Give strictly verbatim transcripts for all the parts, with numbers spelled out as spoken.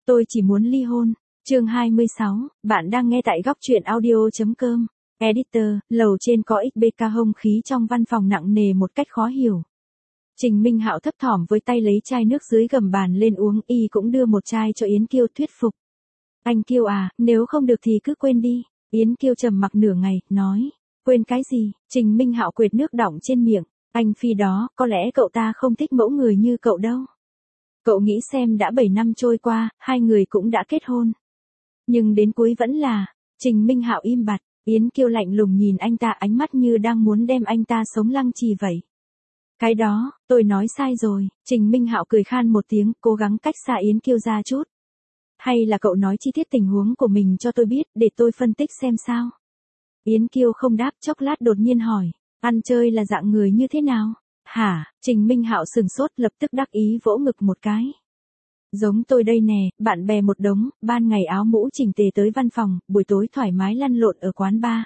Tôi chỉ muốn ly hôn. Chương hai mươi sáu, bạn đang nghe tại góc truyện audio chấm com. Editor, lầu trên có ích bê ca hông khí trong văn phòng nặng nề một cách khó hiểu. Trình Minh Hạo thấp thỏm với tay lấy chai nước dưới gầm bàn lên uống, y cũng đưa một chai cho Yến Kiêu thuyết phục. Anh Kiêu à, nếu không được thì cứ quên đi. Yến Kiêu trầm mặc nửa ngày, nói. Quên cái gì? Trình Minh Hạo quệt nước đọng trên miệng. Anh Phi đó, có lẽ cậu ta không thích mẫu người như cậu đâu. Cậu nghĩ xem, đã bảy năm trôi qua, hai người cũng đã kết hôn. Nhưng đến cuối vẫn là. Trình Minh Hạo im bặt. Yến Kiêu lạnh lùng nhìn anh ta, ánh mắt như đang muốn đem anh ta sống lăng trì vậy. Cái đó, tôi nói sai rồi. Trình Minh Hạo cười khan một tiếng, cố gắng cách xa Yến Kiêu ra chút. Hay là cậu nói chi tiết tình huống của mình cho tôi biết, để tôi phân tích xem sao. Yến Kiêu không đáp, chốc lát đột nhiên hỏi. Ăn chơi là dạng người như thế nào? Hả? Trình Minh Hạo sừng sốt, lập tức đắc ý vỗ ngực một cái. Giống tôi đây nè, bạn bè một đống, ban ngày áo mũ chỉnh tề tới văn phòng, buổi tối thoải mái lăn lộn ở quán bar.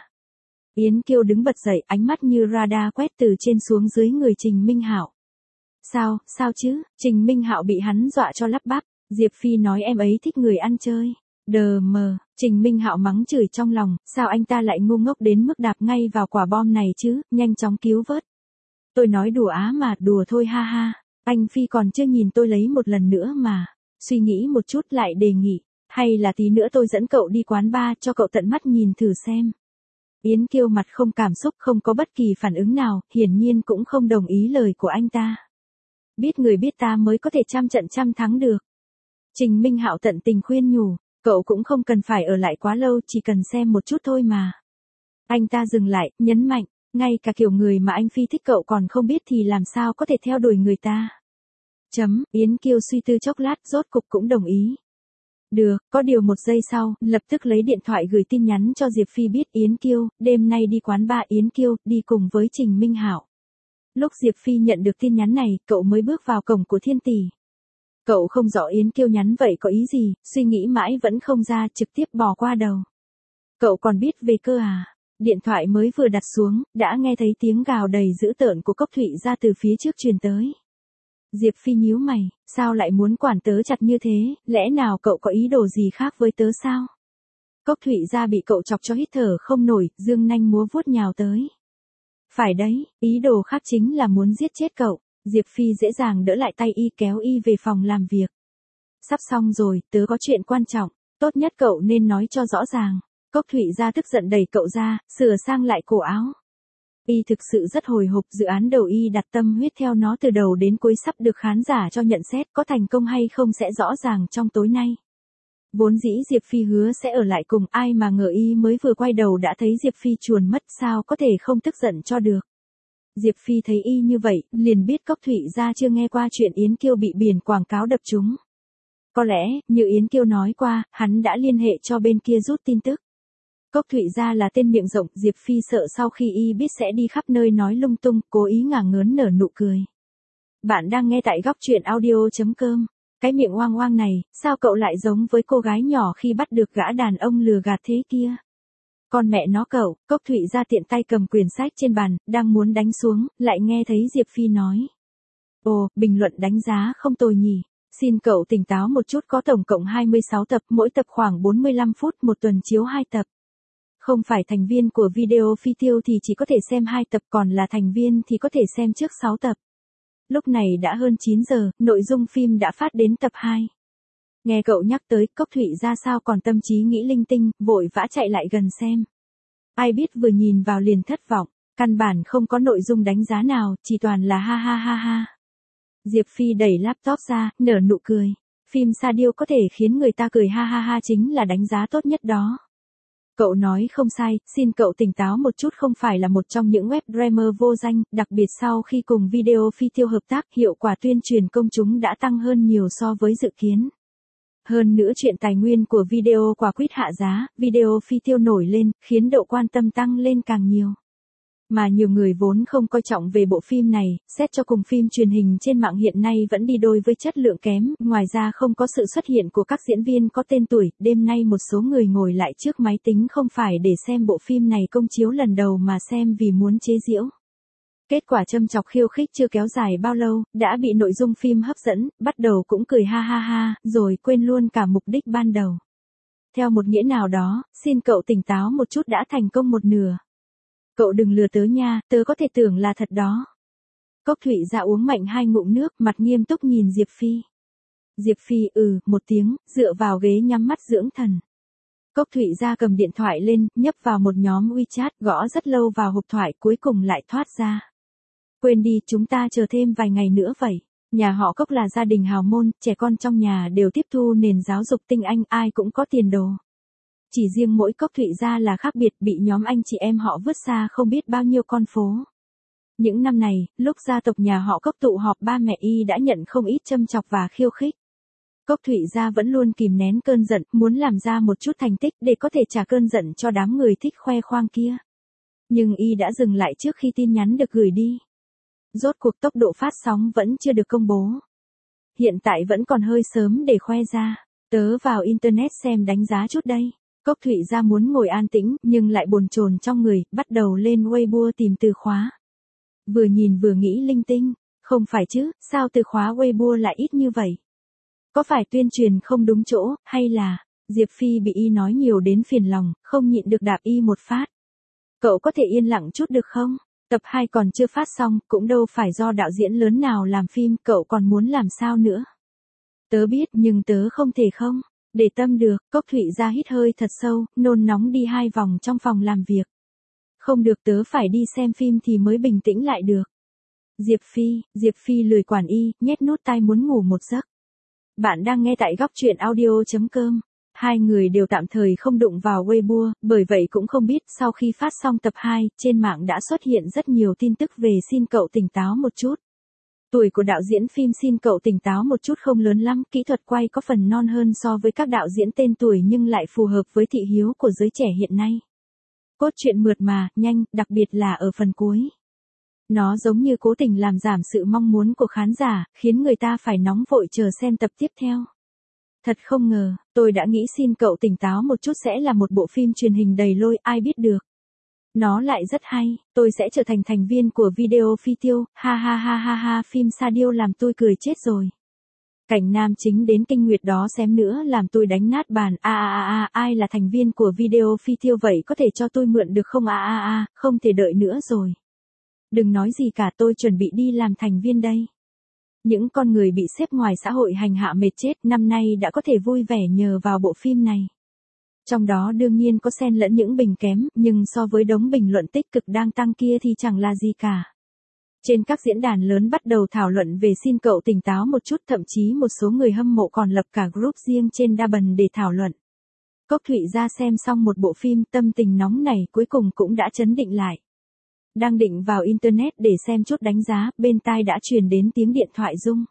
Yến Kiêu đứng bật dậy, ánh mắt như radar quét từ trên xuống dưới người Trình Minh Hạo. Sao, sao chứ? Trình Minh Hạo bị hắn dọa cho lắp bắp. Diệp Phi nói em ấy thích người ăn chơi. Đờ mờ, Trình Minh Hạo mắng chửi trong lòng, sao anh ta lại ngu ngốc đến mức đạp ngay vào quả bom này chứ, nhanh chóng cứu vớt. Tôi nói đùa á mà, đùa thôi ha ha. Anh Phi còn chưa nhìn tôi lấy một lần nữa mà. Suy nghĩ một chút lại đề nghị, hay là tí nữa tôi dẫn cậu đi quán bar cho cậu tận mắt nhìn thử xem. Yến Kiêu mặt không cảm xúc, không có bất kỳ phản ứng nào, hiển nhiên cũng không đồng ý lời của anh ta. Biết người biết ta mới có thể trăm trận trăm thắng được. Trình Minh Hạo tận tình khuyên nhủ, cậu cũng không cần phải ở lại quá lâu, chỉ cần xem một chút thôi mà. Anh ta dừng lại, nhấn mạnh, ngay cả kiểu người mà anh Phi thích cậu còn không biết thì làm sao có thể theo đuổi người ta. Chấm, Yến Kiêu suy tư chốc lát, rốt cục cũng đồng ý. Được, có điều một giây sau, lập tức lấy điện thoại gửi tin nhắn cho Diệp Phi biết. Yến Kiêu, đêm nay đi quán bar. Yến Kiêu, đi cùng với Trình Minh Hạo. Lúc Diệp Phi nhận được tin nhắn này, cậu mới bước vào cổng của Thiên Tỷ. Cậu không rõ Yến Kiêu nhắn vậy có ý gì, suy nghĩ mãi vẫn không ra, trực tiếp bỏ qua đầu. Cậu còn biết về cơ à? Điện thoại mới vừa đặt xuống, đã nghe thấy tiếng gào đầy dữ tợn của Cốc Thụy ra từ phía trước truyền tới. Diệp Phi nhíu mày, sao lại muốn quản tớ chặt như thế, lẽ nào cậu có ý đồ gì khác với tớ sao? Cốc Thụy ra bị cậu chọc cho hít thở không nổi, dương nanh múa vuốt nhào tới. Phải đấy, ý đồ khác chính là muốn giết chết cậu. Diệp Phi dễ dàng đỡ lại tay y, kéo y về phòng làm việc. Sắp xong rồi, tớ có chuyện quan trọng, tốt nhất cậu nên nói cho rõ ràng. Cốc Thụy ra tức giận đẩy cậu ra, sửa sang lại cổ áo. Y thực sự rất hồi hộp, dự án đầu y đặt tâm huyết theo nó từ đầu đến cuối, sắp được khán giả cho nhận xét, có thành công hay không sẽ rõ ràng trong tối nay. Vốn dĩ Diệp Phi hứa sẽ ở lại cùng, ai mà ngờ y mới vừa quay đầu đã thấy Diệp Phi chuồn mất, sao có thể không tức giận cho được. Diệp Phi thấy y như vậy, liền biết Cốc Thụy ra chưa nghe qua chuyện Yến Kiêu bị biển quảng cáo đập trúng. Có lẽ, như Yến Kiêu nói qua, hắn đã liên hệ cho bên kia rút tin tức. Cốc Thụy ra là tên miệng rộng, Diệp Phi sợ sau khi y biết sẽ đi khắp nơi nói lung tung, cố ý ngả ngớn nở nụ cười. Bạn đang nghe tại góc truyện audio chấm com. Cái miệng oang oang này, sao cậu lại giống với cô gái nhỏ khi bắt được gã đàn ông lừa gạt thế kia? Con mẹ nó cậu. Cốc Thụy ra tiện tay cầm quyển sách trên bàn, đang muốn đánh xuống, lại nghe thấy Diệp Phi nói. Ồ, bình luận đánh giá không tồi nhỉ. Xin cậu tỉnh táo một chút, có tổng cộng hai mươi sáu tập, mỗi tập khoảng bốn mươi lăm phút, một tuần chiếu hai tập. Không phải thành viên của Video Phi Tiêu thì chỉ có thể xem hai tập, còn là thành viên thì có thể xem trước sáu tập. Lúc này đã hơn chín giờ, nội dung phim đã phát đến tập hai. Nghe cậu nhắc tới, Cốc Thụy ra sao còn tâm trí nghĩ linh tinh, vội vã chạy lại gần xem. Ai biết vừa nhìn vào liền thất vọng, căn bản không có nội dung đánh giá nào, chỉ toàn là ha ha ha ha. Diệp Phi đẩy laptop ra, nở nụ cười. Phim sa điêu có thể khiến người ta cười ha ha ha chính là đánh giá tốt nhất đó. Cậu nói không sai, xin cậu tỉnh táo một chút, không phải là một trong những web dreamer vô danh, đặc biệt sau khi cùng Video Phi Tiêu hợp tác, hiệu quả tuyên truyền công chúng đã tăng hơn nhiều so với dự kiến. Hơn nữa chuyện tài nguyên của video quả quýt hạ giá, Video Phi Tiêu nổi lên, khiến độ quan tâm tăng lên càng nhiều. Mà nhiều người vốn không coi trọng về bộ phim này, xét cho cùng phim truyền hình trên mạng hiện nay vẫn đi đôi với chất lượng kém, ngoài ra không có sự xuất hiện của các diễn viên có tên tuổi, đêm nay một số người ngồi lại trước máy tính không phải để xem bộ phim này công chiếu lần đầu mà xem vì muốn chế giễu. Kết quả châm chọc khiêu khích chưa kéo dài bao lâu, đã bị nội dung phim hấp dẫn, bắt đầu cũng cười ha ha ha, rồi quên luôn cả mục đích ban đầu. Theo một nghĩa nào đó, xin cậu tỉnh táo một chút đã thành công một nửa. Cậu đừng lừa tớ nha, tớ có thể tưởng là thật đó. Cốc Thụy Gia uống mạnh hai ngụm nước, mặt nghiêm túc nhìn Diệp Phi. Diệp Phi ừ, một tiếng, dựa vào ghế nhắm mắt dưỡng thần. Cốc Thụy Gia cầm điện thoại lên, nhấp vào một nhóm WeChat, gõ rất lâu vào hộp thoại, cuối cùng lại thoát ra. Quên đi, chúng ta chờ thêm vài ngày nữa vậy. Nhà họ Cốc là gia đình hào môn, trẻ con trong nhà đều tiếp thu nền giáo dục tinh anh, ai cũng có tiền đồ. Chỉ riêng mỗi Cốc Thụy Gia là khác biệt, bị nhóm anh chị em họ vứt xa không biết bao nhiêu con phố. Những năm này, lúc gia tộc nhà họ Cốc tụ họp, ba mẹ y đã nhận không ít châm chọc và khiêu khích. Cốc Thụy Gia vẫn luôn kìm nén cơn giận, muốn làm ra một chút thành tích để có thể trả cơn giận cho đám người thích khoe khoang kia. Nhưng y đã dừng lại trước khi tin nhắn được gửi đi. Rốt cuộc tốc độ phát sóng vẫn chưa được công bố. Hiện tại vẫn còn hơi sớm để khoe ra. Tớ vào internet xem đánh giá chút đây. Cốc Thụy Gia muốn ngồi an tĩnh, nhưng lại bồn chồn trong người, bắt đầu lên Weibo tìm từ khóa. Vừa nhìn vừa nghĩ linh tinh, không phải chứ, sao từ khóa Weibo lại ít như vậy? Có phải tuyên truyền không đúng chỗ, hay là, Diệp Phi bị y nói nhiều đến phiền lòng, không nhịn được đạp y một phát. Cậu có thể yên lặng chút được không? Tập hai còn chưa phát xong, cũng đâu phải do đạo diễn lớn nào làm phim, cậu còn muốn làm sao nữa? Tớ biết nhưng tớ không thể không, để tâm được. Cốc Thụy Gia hít hơi thật sâu, nôn nóng đi hai vòng trong phòng làm việc. Không được, tớ phải đi xem phim thì mới bình tĩnh lại được. Diệp Phi, Diệp Phi lười quản y, nhét nút tai muốn ngủ một giấc. Bạn đang nghe tại góc truyện audio chấm com. Hai người đều tạm thời không đụng vào Weibo, bởi vậy cũng không biết sau khi phát xong tập hai, trên mạng đã xuất hiện rất nhiều tin tức về xin cậu tỉnh táo một chút. Tuổi của đạo diễn phim xin cậu tỉnh táo một chút không lớn lắm, kỹ thuật quay có phần non hơn so với các đạo diễn tên tuổi nhưng lại phù hợp với thị hiếu của giới trẻ hiện nay. Cốt truyện mượt mà, nhanh, đặc biệt là ở phần cuối. Nó giống như cố tình làm giảm sự mong muốn của khán giả, khiến người ta phải nóng vội chờ xem tập tiếp theo. Thật không ngờ, tôi đã nghĩ xin cậu tỉnh táo một chút sẽ là một bộ phim truyền hình đầy lôi, ai biết được. Nó lại rất hay, tôi sẽ trở thành thành viên của video phi tiêu, ha ha ha ha ha, phim Sa Điêu làm tôi cười chết rồi. Cảnh nam chính đến kinh nguyệt đó xém nữa làm tôi đánh nát bàn, a a a a, ai là thành viên của video phi tiêu vậy, có thể cho tôi mượn được không, a a a, không thể đợi nữa rồi. Đừng nói gì cả, tôi chuẩn bị đi làm thành viên đây. Những con người bị xếp ngoài xã hội hành hạ mệt chết năm nay đã có thể vui vẻ nhờ vào bộ phim này. Trong đó đương nhiên có xen lẫn những bình kém, nhưng so với đống bình luận tích cực đang tăng kia thì chẳng là gì cả. Trên các diễn đàn lớn bắt đầu thảo luận về xin cậu tỉnh táo một chút, thậm chí một số người hâm mộ còn lập cả group riêng trên Douban để thảo luận. Cốc Thụy Gia xem xong một bộ phim, tâm tình nóng này cuối cùng cũng đã chấn định lại. Đang định vào internet để xem chút đánh giá, bên tai đã truyền đến tiếng điện thoại rung.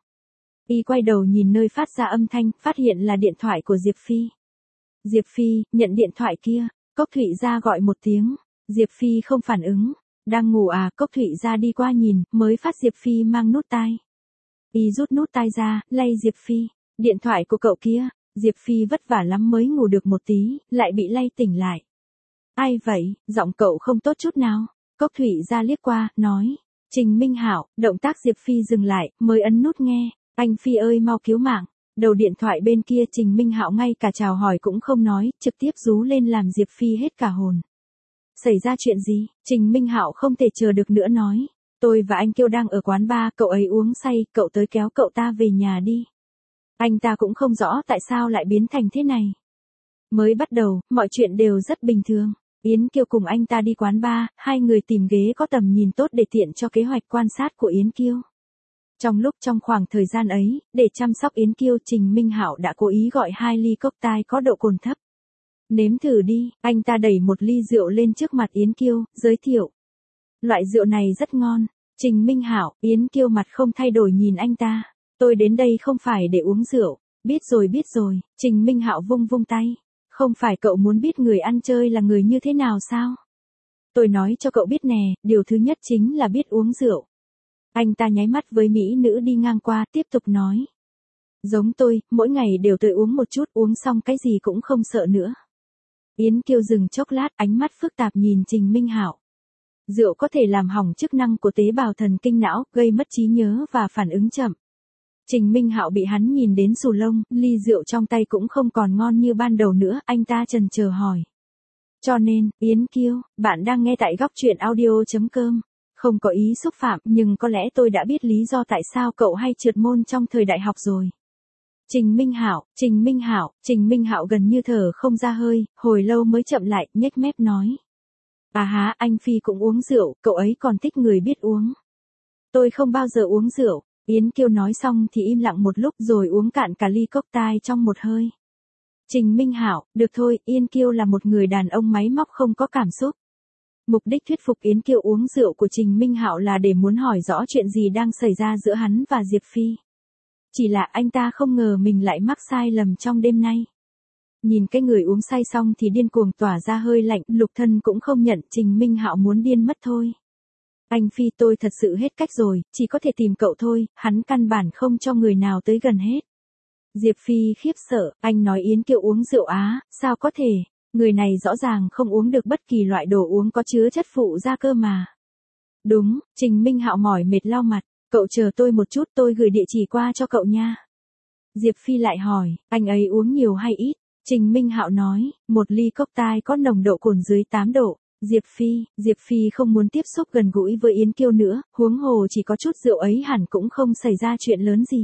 Y quay đầu nhìn nơi phát ra âm thanh, phát hiện là điện thoại của Diệp Phi. Diệp Phi, nhận điện thoại kia. Cốc Thụy Gia gọi một tiếng. Diệp Phi không phản ứng. Đang ngủ à? Cốc Thụy Gia đi qua nhìn, mới phát Diệp Phi mang nút tai. Y rút nút tai ra, lay Diệp Phi. Điện thoại của cậu kia. Diệp Phi vất vả lắm mới ngủ được một tí, lại bị lay tỉnh lại. Ai vậy? Giọng cậu không tốt chút nào. Cốc Thụy Gia liếc qua, nói. Trình Minh Hạo. Động tác Diệp Phi dừng lại, mới ấn nút nghe. Anh Phi ơi mau cứu mạng. Đầu điện thoại bên kia Trình Minh Hạo ngay cả chào hỏi cũng không nói, trực tiếp rú lên làm Diệp Phi hết cả hồn. Xảy ra chuyện gì? Trình Minh Hạo không thể chờ được nữa nói. Tôi và anh Kiêu đang ở quán bar, cậu ấy uống say, cậu tới kéo cậu ta về nhà đi. Anh ta cũng không rõ tại sao lại biến thành thế này. Mới bắt đầu, mọi chuyện đều rất bình thường. Yến Kiêu cùng anh ta đi quán bar, hai người tìm ghế có tầm nhìn tốt để tiện cho kế hoạch quan sát của Yến Kiêu. Trong lúc trong khoảng thời gian ấy, để chăm sóc Yến Kiêu, Trình Minh Hạo đã cố ý gọi hai ly cốc tai có độ cồn thấp. Nếm thử đi, anh ta đẩy một ly rượu lên trước mặt Yến Kiêu, giới thiệu. Loại rượu này rất ngon. Trình Minh Hạo, Yến Kiêu mặt không thay đổi nhìn anh ta. Tôi đến đây không phải để uống rượu. Biết rồi biết rồi, Trình Minh Hạo vung vung tay. Không phải cậu muốn biết người ăn chơi là người như thế nào sao? Tôi nói cho cậu biết nè, điều thứ nhất chính là biết uống rượu. Anh ta nháy mắt với mỹ nữ đi ngang qua, tiếp tục nói. Giống tôi, mỗi ngày đều tôi uống một chút, uống xong cái gì cũng không sợ nữa. Yến Kiêu dừng chốc lát, ánh mắt phức tạp nhìn Trình Minh Hạo. Rượu có thể làm hỏng chức năng của tế bào thần kinh não, gây mất trí nhớ và phản ứng chậm. Trình Minh Hạo bị hắn nhìn đến xù lông, ly rượu trong tay cũng không còn ngon như ban đầu nữa, anh ta chần chờ hỏi. Cho nên, Yến Kiêu, bạn đang nghe tại góc truyện audio.com. Không có ý xúc phạm, nhưng có lẽ tôi đã biết lý do tại sao cậu hay trượt môn trong thời đại học rồi. Trình Minh Hạo, Trình Minh Hạo, Trình Minh Hạo gần như thở không ra hơi, hồi lâu mới chậm lại, nhếch mép nói. À há, anh Phi cũng uống rượu, cậu ấy còn thích người biết uống. Tôi không bao giờ uống rượu. Yến Kiêu nói xong thì im lặng một lúc rồi uống cạn cả ly cocktail trong một hơi. Trình Minh Hạo, được thôi, Yến Kiêu là một người đàn ông máy móc không có cảm xúc. Mục đích thuyết phục Yến Kiêu uống rượu của Trình Minh Hạo là để muốn hỏi rõ chuyện gì đang xảy ra giữa hắn và Diệp Phi. Chỉ là anh ta không ngờ mình lại mắc sai lầm trong đêm nay. Nhìn cái người uống say xong thì điên cuồng tỏa ra hơi lạnh, Lục Thân cũng không nhận, Trình Minh Hạo muốn điên mất thôi. Anh Phi, tôi thật sự hết cách rồi, chỉ có thể tìm cậu thôi, hắn căn bản không cho người nào tới gần hết. Diệp Phi khiếp sợ, anh nói Yến Kiêu uống rượu á, sao có thể, người này rõ ràng không uống được bất kỳ loại đồ uống có chứa chất phụ gia cơ mà. Đúng, Trình Minh Hạo mỏi mệt lau mặt, cậu chờ tôi một chút, tôi gửi địa chỉ qua cho cậu nha. Diệp Phi lại hỏi, anh ấy uống nhiều hay ít? Trình Minh Hạo nói, một ly cocktail có nồng độ cồn dưới tám độ. Diệp Phi, Diệp Phi không muốn tiếp xúc gần gũi với Yến Kiêu nữa, huống hồ chỉ có chút rượu ấy hẳn cũng không xảy ra chuyện lớn gì.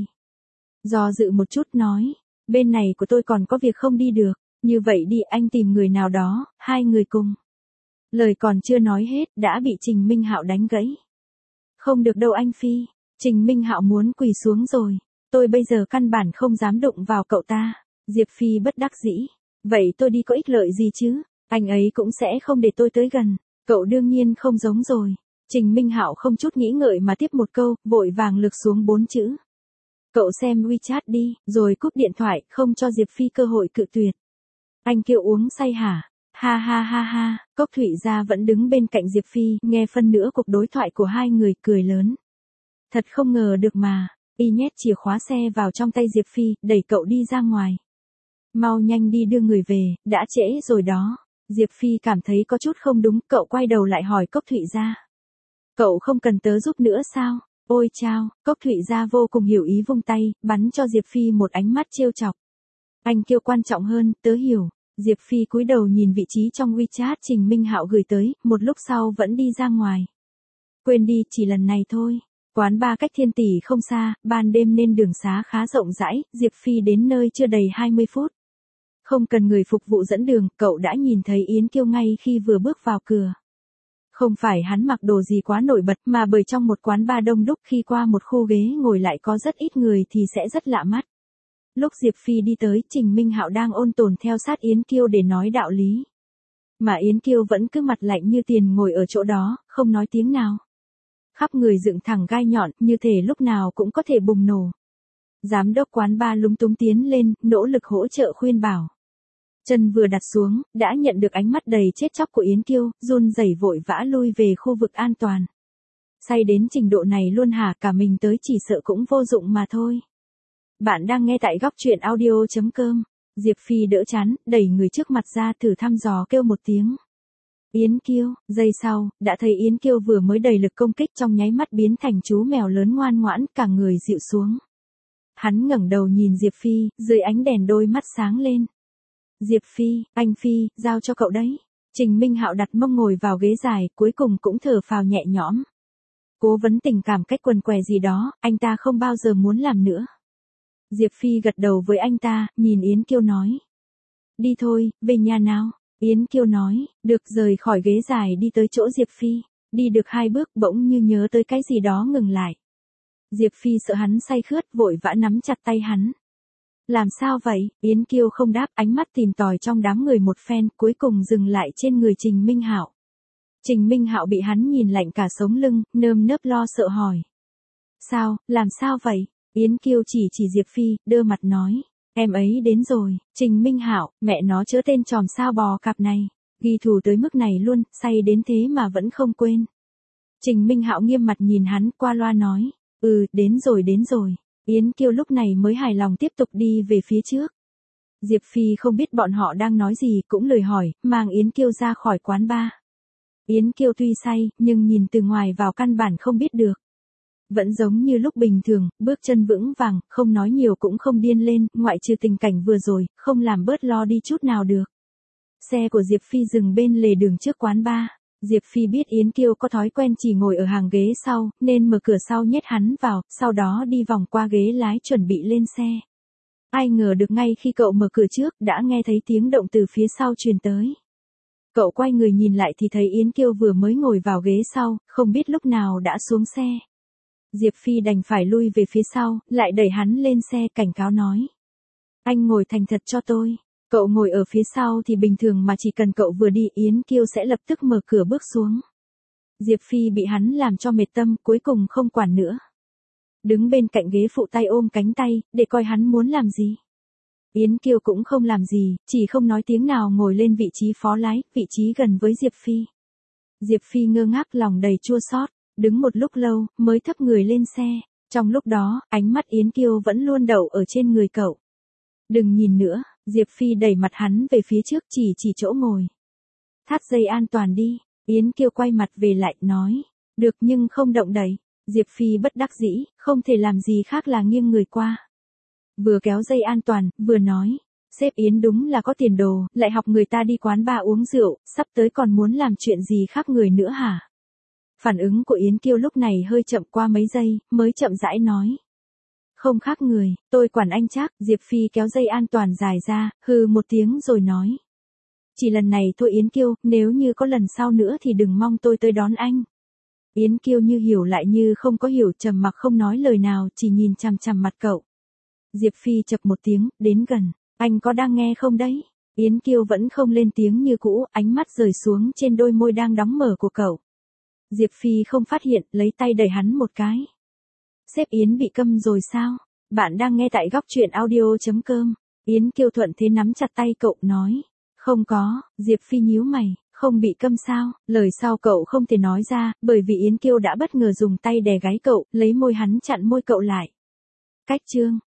Do dự một chút nói, bên này của tôi còn có việc không đi được, như vậy đi anh tìm người nào đó, hai người cùng. Lời còn chưa nói hết, đã bị Trình Minh Hạo đánh gãy. Không được đâu anh Phi, Trình Minh Hạo muốn quỳ xuống rồi, tôi bây giờ căn bản không dám đụng vào cậu ta. Diệp Phi bất đắc dĩ, vậy tôi đi có ích lợi gì chứ? Anh ấy cũng sẽ không để tôi tới gần, cậu đương nhiên không giống rồi. Trình Minh Hạo không chút nghĩ ngợi mà tiếp một câu, vội vàng lược xuống bốn chữ. Cậu xem WeChat đi, rồi cúp điện thoại, không cho Diệp Phi cơ hội cự tuyệt. Anh Kiêu uống say hả? Ha ha ha ha, Cốc Thụy Gia vẫn đứng bên cạnh Diệp Phi, nghe phân nửa cuộc đối thoại của hai người, cười lớn. Thật không ngờ được mà, y nhét chìa khóa xe vào trong tay Diệp Phi, đẩy cậu đi ra ngoài. Mau nhanh đi đưa người về, đã trễ rồi đó. Diệp Phi cảm thấy có chút không đúng, cậu quay đầu lại hỏi Cốc Thụy Gia. Cậu không cần tớ giúp nữa sao? Ôi chao, Cốc Thụy Gia vô cùng hiểu ý vung tay, bắn cho Diệp Phi một ánh mắt trêu chọc. Anh Kiêu quan trọng hơn, tớ hiểu. Diệp Phi cúi đầu nhìn vị trí trong WeChat Trình Minh Hạo gửi tới, một lúc sau vẫn đi ra ngoài. Quên đi, chỉ lần này thôi. Quán bar cách Thiên Tỷ không xa, ban đêm nên đường xá khá rộng rãi, Diệp Phi đến nơi chưa đầy hai mươi phút. Không cần người phục vụ dẫn đường, cậu đã nhìn thấy Yến Kiêu ngay khi vừa bước vào cửa. Không phải hắn mặc đồ gì quá nổi bật mà bởi trong một quán bar đông đúc khi qua một khu ghế ngồi lại có rất ít người thì sẽ rất lạ mắt. Lúc Diệp Phi đi tới, Trình Minh Hạo đang ôn tồn theo sát Yến Kiêu để nói đạo lý. Mà Yến Kiêu vẫn cứ mặt lạnh như tiền ngồi ở chỗ đó, không nói tiếng nào. Khắp người dựng thẳng gai nhọn, như thể lúc nào cũng có thể bùng nổ. Giám đốc quán bar lúng túng tiến lên, nỗ lực hỗ trợ khuyên bảo. Chân vừa đặt xuống, đã nhận được ánh mắt đầy chết chóc của Yến Kiêu, run rẩy vội vã lui về khu vực an toàn. Say đến trình độ này luôn hả, cả mình tới chỉ sợ cũng vô dụng mà thôi. Bạn đang nghe tại góc truyện audio.com. Diệp Phi đỡ chán, đẩy người trước mặt ra thử thăm dò kêu một tiếng. Yến Kiêu, giây sau, đã thấy Yến Kiêu vừa mới đầy lực công kích trong nháy mắt biến thành chú mèo lớn ngoan ngoãn, cả người dịu xuống. Hắn ngẩng đầu nhìn Diệp Phi, dưới ánh đèn đôi mắt sáng lên. Diệp Phi, anh Phi, giao cho cậu đấy. Trình Minh Hạo đặt mông ngồi vào ghế dài, cuối cùng cũng thở phào nhẹ nhõm. Cố vấn tình cảm cách quần què gì đó, anh ta không bao giờ muốn làm nữa. Diệp Phi gật đầu với anh ta, nhìn Yến Kiêu nói. Đi thôi, về nhà nào. Yến Kiêu nói, được, rời khỏi ghế dài đi tới chỗ Diệp Phi. Đi được hai bước bỗng như nhớ tới cái gì đó ngừng lại. Diệp Phi sợ hắn say khướt, vội vã nắm chặt tay hắn. Làm sao vậy? Yến Kiêu không đáp, ánh mắt tìm tòi trong đám người một phen, cuối cùng dừng lại trên người Trình Minh Hạo. Trình Minh Hạo bị hắn nhìn lạnh cả sống lưng, nơm nớp lo sợ hỏi. Sao, làm sao vậy? Yến Kiêu chỉ chỉ Diệp Phi, đơ mặt nói. Em ấy đến rồi. Trình Minh Hạo, mẹ nó chớ tên tròm sao bò cạp này. Ghi thù tới mức này luôn, say đến thế mà vẫn không quên. Trình Minh Hạo nghiêm mặt nhìn hắn, qua loa nói. Ừ, đến rồi đến rồi. Yến Kiêu lúc này mới hài lòng tiếp tục đi về phía trước. Diệp Phi không biết bọn họ đang nói gì, cũng lười hỏi, mang Yến Kiêu ra khỏi quán bar. Yến Kiêu tuy say, nhưng nhìn từ ngoài vào căn bản không biết được. Vẫn giống như lúc bình thường, bước chân vững vàng, không nói nhiều cũng không điên lên, ngoại trừ tình cảnh vừa rồi, không làm bớt lo đi chút nào được. Xe của Diệp Phi dừng bên lề đường trước quán bar. Diệp Phi biết Yến Kiêu có thói quen chỉ ngồi ở hàng ghế sau, nên mở cửa sau nhét hắn vào, sau đó đi vòng qua ghế lái chuẩn bị lên xe. Ai ngờ được ngay khi cậu mở cửa trước, đã nghe thấy tiếng động từ phía sau truyền tới. Cậu quay người nhìn lại thì thấy Yến Kiêu vừa mới ngồi vào ghế sau, không biết lúc nào đã xuống xe. Diệp Phi đành phải lui về phía sau, lại đẩy hắn lên xe, cảnh cáo nói. Anh ngồi thành thật cho tôi. Cậu ngồi ở phía sau thì bình thường mà chỉ cần cậu vừa đi Yến Kiêu sẽ lập tức mở cửa bước xuống. Diệp Phi bị hắn làm cho mệt tâm, cuối cùng không quản nữa. Đứng bên cạnh ghế phụ tay ôm cánh tay, để coi hắn muốn làm gì. Yến Kiêu cũng không làm gì, chỉ không nói tiếng nào ngồi lên vị trí phó lái, vị trí gần với Diệp Phi. Diệp Phi ngơ ngác lòng đầy chua xót, đứng một lúc lâu, mới thấp người lên xe. Trong lúc đó, ánh mắt Yến Kiêu vẫn luôn đậu ở trên người cậu. Đừng nhìn nữa, Diệp Phi đẩy mặt hắn về phía trước chỉ chỉ chỗ ngồi. Thắt dây an toàn đi, Yến Kiêu quay mặt về lại, nói. Được nhưng không động đẩy. Diệp Phi bất đắc dĩ, không thể làm gì khác là nghiêng người qua. Vừa kéo dây an toàn, vừa nói. Sếp Yến đúng là có tiền đồ, lại học người ta đi quán bar uống rượu, sắp tới còn muốn làm chuyện gì khác người nữa hả? Phản ứng của Yến Kiêu lúc này hơi chậm qua mấy giây, mới chậm rãi nói. Không khác người, tôi quản anh chắc. Diệp Phi kéo dây an toàn dài ra, hừ một tiếng rồi nói. Chỉ lần này thôi Yến Kiêu, nếu như có lần sau nữa thì đừng mong tôi tới đón anh. Yến Kiêu như hiểu lại như không có hiểu, trầm mặc không nói lời nào, chỉ nhìn chằm chằm mặt cậu. Diệp Phi chập một tiếng, đến gần. Anh có đang nghe không đấy? Yến Kiêu vẫn không lên tiếng như cũ, ánh mắt rời xuống trên đôi môi đang đóng mở của cậu. Diệp Phi không phát hiện, lấy tay đẩy hắn một cái. Sếp Yến bị câm rồi sao? Bạn đang nghe tại góc truyện audio chấm com. Yến Kiêu thuận thế nắm chặt tay cậu, nói. Không có. Diệp Phi nhíu mày. Không bị câm sao? Lời sau cậu không thể nói ra, bởi vì Yến Kiêu đã bất ngờ dùng tay đè gáy cậu, lấy môi hắn chặn môi cậu lại. Cách chương.